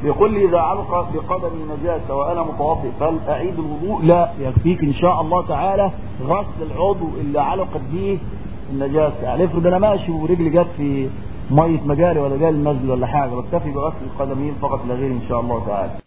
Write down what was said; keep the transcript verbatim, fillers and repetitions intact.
بيقول لي إذا علق بقدمي نجاسة وأنا متوضئ فهل أعيد الوضوء؟ لا، يكفيك إن شاء الله تعالى غسل العضو اللي علقت به النجاسة. يعني افرض أنا ماشي ورجلي جت في مية مجاري ولا جاي المسجد ولا حاجة، بكتفي بغسل القدمين فقط لا غير إن شاء الله تعالى.